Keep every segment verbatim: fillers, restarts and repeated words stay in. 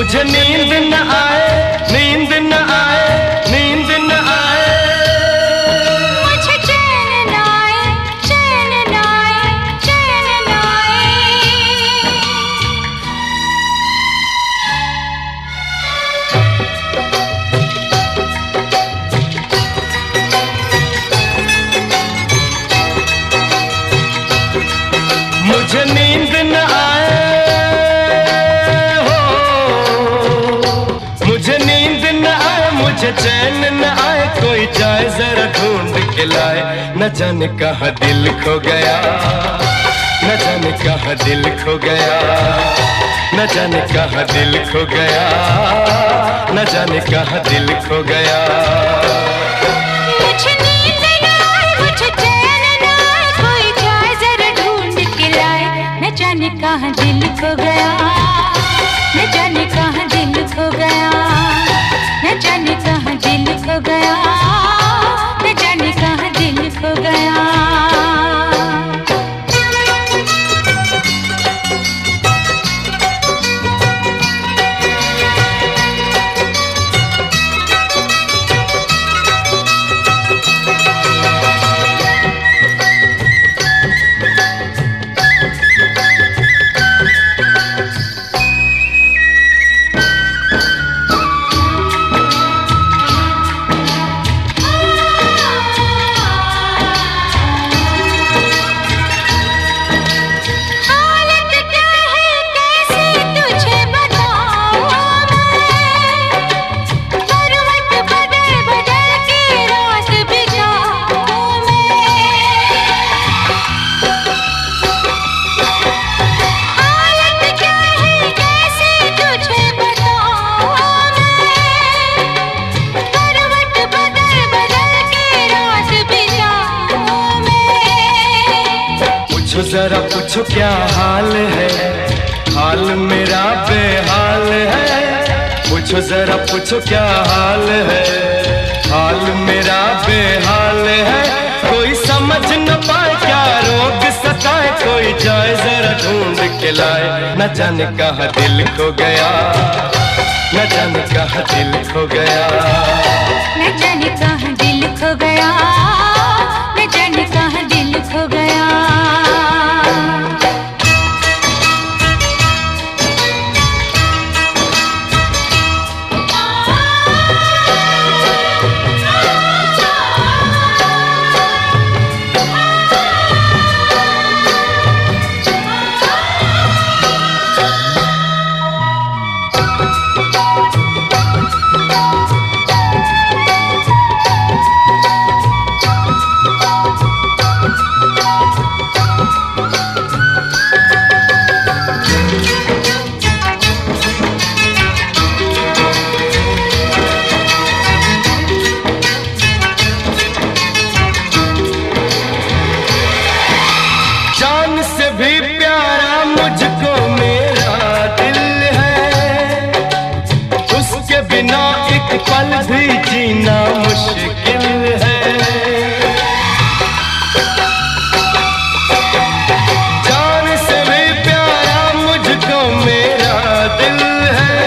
मुझे नींद न आए, नींद न आए, नींद न आए, मुझे चैन न आए, चैन न आए, चैन न आए। मुझे नींद न आए, मुझे चैन न आए, कोई जाए जरा ढूंढ के लाए। न जाने कहाँ दिल खो गया, न जाने कहाँ दिल खो गया, न जाने कहाँ दिल खो गया, न जाने कहाँ दिल खो गया। मुझे नींद न आए, मुझे चैन न आए, कोई जाए जरा ढूंढ के लाए। न जाने कहाँ दिल खो गया, न जाने कहाँ दिल खो गया, न जाने कहाँ दिल खो गया, न जाने कहाँ दिल खो गया। पूछो जरा पूछो क्या हाल है, हाल मेरा बेहाल है। पूछो जरा पूछो क्या हाल है, हाल मेरा बेहाल है। कोई समझ न पाए क्या रोग सताए, कोई जाए जरा ढूंढ के लाए। न जाने कहाँ दिल खो गया, न जाने कहाँ दिल खो गया, न जाने कहाँ दिल खो गया, न जाने कहाँ दिल खो गया। पल भी जीना मुश्किल है। जान से भी प्यारा मुझको मेरा दिल है,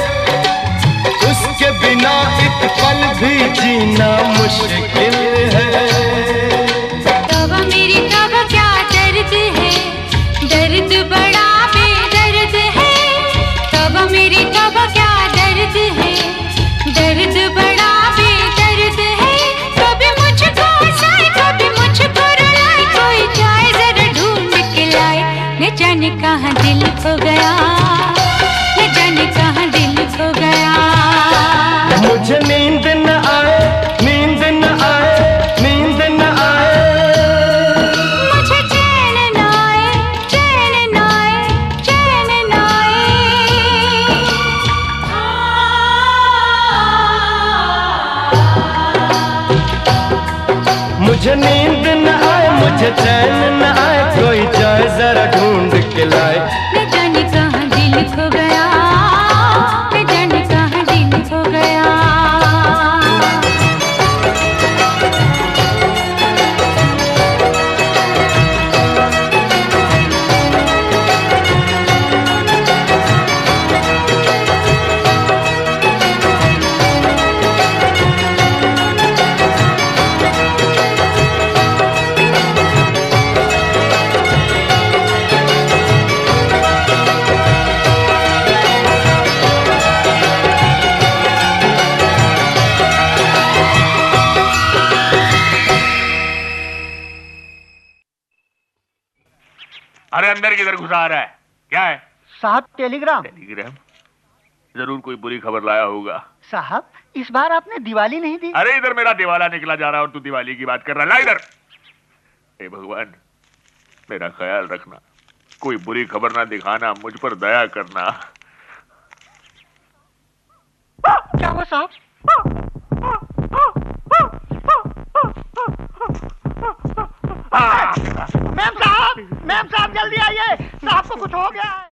उसके बिना एक पल भी जीना मुश्किल है। तब मेरी तब क्या दर्द है, दर्द बड़ा बेदर्द है। तब मेरी तब क्या दर्द है, दर्द बड़ा बेदर्द है। कभी मुझको हंसाए, कभी मुझको रुलाए, कोई जाए जरा ढूंढ के लाए। न जाने कहाँ दिल खो गया, न जाने कहाँ दिल खो गया। मुझे नींद न आए, नींद न आए, नींद न आए, मुझे चैन न आए, चैन न आए, चैन न आए। मुझे नींद न आए, मुझे चैन न आए, कोई जाए जरा ढूंढ के लाए। न जाने कहाँ दिल खो गया, न जाने कहाँ दिल खो गया। किधर किधर घुसा रहा है? क्या है साहब? टेलीग्राम। टेलीग्राम? जरूर कोई बुरी खबर लाया होगा। साहब इस बार आपने दिवाली नहीं दी। अरे इधर मेरा दिवाला निकला जा रहा है और तू दिवाली की बात कर रहा है। ला इधर। हे भगवान, मेरा ख्याल रखना, कोई बुरी खबर ना दिखाना, मुझ पर दया करना। क्या हुआ साहब? मैम साहब, मैम साहब जल्दी आइए, साहब को कुछ हो गया है।